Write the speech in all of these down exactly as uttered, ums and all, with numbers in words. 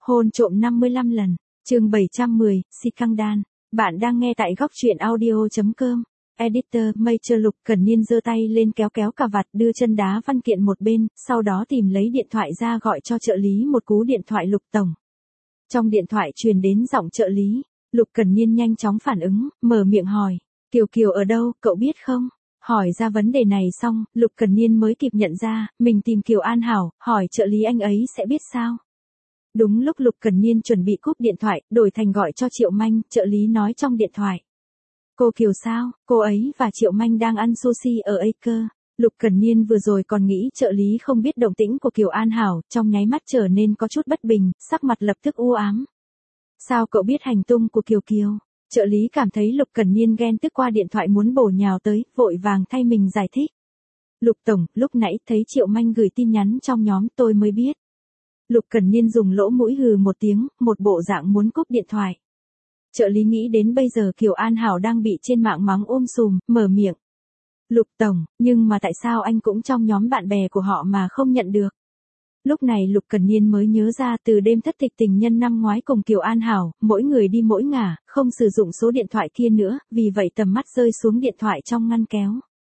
Hôn trộm năm mươi lăm lần, chương bảy trăm mười, Scandal. Bạn đang nghe tại góc truyện audio chấm com. Editor Major Lục Cẩn Niên giơ tay lên kéo kéo cà vạt, đưa chân đá văn kiện một bên, sau đó tìm lấy điện thoại ra gọi cho trợ lý một cú điện thoại. Lục tổng. Trong điện thoại truyền đến giọng trợ lý, Lục Cẩn Niên nhanh chóng phản ứng, mở miệng hỏi, Kiều Kiều ở đâu, cậu biết không? Hỏi ra vấn đề này xong, Lục Cẩn Niên mới kịp nhận ra, mình tìm Kiều An Hảo, hỏi trợ lý anh ấy sẽ biết sao? Đúng lúc Lục Cẩn Niên chuẩn bị cúp điện thoại, đổi thành gọi cho Triệu Manh, trợ lý nói trong điện thoại. Cô Kiều sao, cô ấy và Triệu Manh đang ăn sushi ở Acre. Lục Cẩn Niên vừa rồi còn nghĩ trợ lý không biết động tĩnh của Kiều An Hảo, trong nháy mắt trở nên có chút bất bình, sắc mặt lập tức u ám. Sao cậu biết hành tung của Kiều Kiều? Trợ lý cảm thấy Lục Cẩn Niên ghen tức qua điện thoại muốn bổ nhào tới, vội vàng thay mình giải thích. Lục tổng, lúc nãy thấy Triệu Manh gửi tin nhắn trong nhóm tôi mới biết. Lục Cẩn Niên dùng lỗ mũi hừ một tiếng, một bộ dạng muốn cúp điện thoại. Trợ lý nghĩ đến bây giờ Kiều An Hảo đang bị trên mạng mắng ôm sùm, mở miệng. Lục tổng, nhưng mà tại sao anh cũng trong nhóm bạn bè của họ mà không nhận được? Lúc này Lục Cẩn Niên mới nhớ ra từ đêm thất tịch tình nhân năm ngoái cùng Kiều An Hảo, mỗi người đi mỗi ngả, không sử dụng số điện thoại kia nữa, vì vậy tầm mắt rơi xuống điện thoại trong ngăn kéo.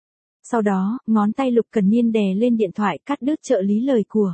Sau đó, ngón tay Lục Cẩn Niên đè lên điện thoại cắt đứt trợ lý lời của.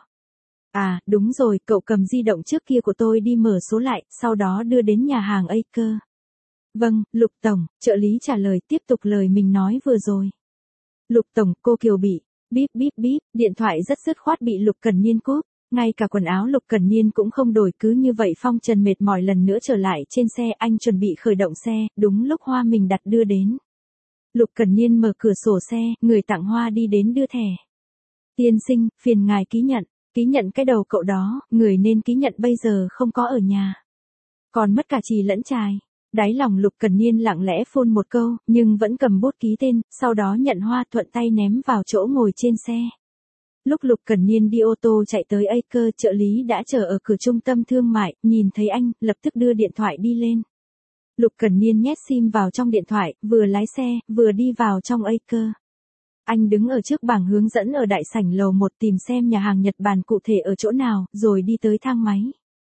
À, đúng rồi, cậu cầm di động trước kia của tôi đi mở số lại, sau đó đưa đến nhà hàng Acre. Vâng, Lục tổng, trợ lý trả lời tiếp tục lời mình nói vừa rồi. Lục tổng, cô Kiều bị, bíp bíp bíp, điện thoại rất dứt khoát bị Lục Cẩn Niên cúp, ngay cả quần áo Lục Cẩn Niên cũng không đổi, cứ như vậy phong trần mệt mỏi lần nữa trở lại trên xe. Anh chuẩn bị khởi động xe, đúng lúc hoa mình đặt đưa đến. Lục Cẩn Niên mở cửa sổ xe, người tặng hoa đi đến đưa thẻ. Tiên sinh, phiền ngài ký nhận. Ký nhận cái đầu cậu đó, người nên ký nhận bây giờ không có ở nhà. Còn mất cả chì lẫn chài. Đáy lòng Lục Cẩn Niên lặng lẽ phun một câu, nhưng vẫn cầm bút ký tên, sau đó nhận hoa thuận tay ném vào chỗ ngồi trên xe. Lúc Lục Cẩn Niên đi ô tô chạy tới Acre, trợ lý đã chờ ở cửa trung tâm thương mại, nhìn thấy anh, lập tức đưa điện thoại đi lên. Lục Cẩn Niên nhét sim vào trong điện thoại, vừa lái xe, vừa đi vào trong Acre. Anh đứng ở trước bảng hướng dẫn ở đại sảnh lầu một tìm xem nhà hàng Nhật Bản cụ thể ở chỗ nào, rồi đi tới thang máy.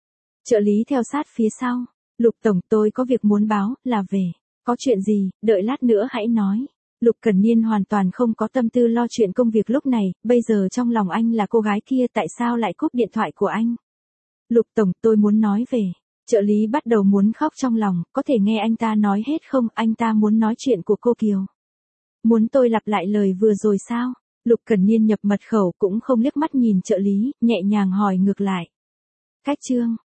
Trợ lý theo sát phía sau. Lục tổng, tôi có việc muốn báo, là về. Có chuyện gì, đợi lát nữa hãy nói. Lục Cẩn Niên hoàn toàn không có tâm tư lo chuyện công việc lúc này, bây giờ trong lòng anh là cô gái kia, tại sao lại cúp điện thoại của anh. Lục tổng, tôi muốn nói về. Trợ lý bắt đầu muốn khóc trong lòng, có thể nghe anh ta nói hết không, anh ta muốn nói chuyện của cô Kiều. Muốn tôi lặp lại lời vừa rồi sao? Lục Cẩn Niên nhập mật khẩu cũng không liếc mắt nhìn trợ lý, nhẹ nhàng hỏi ngược lại. Cách chương,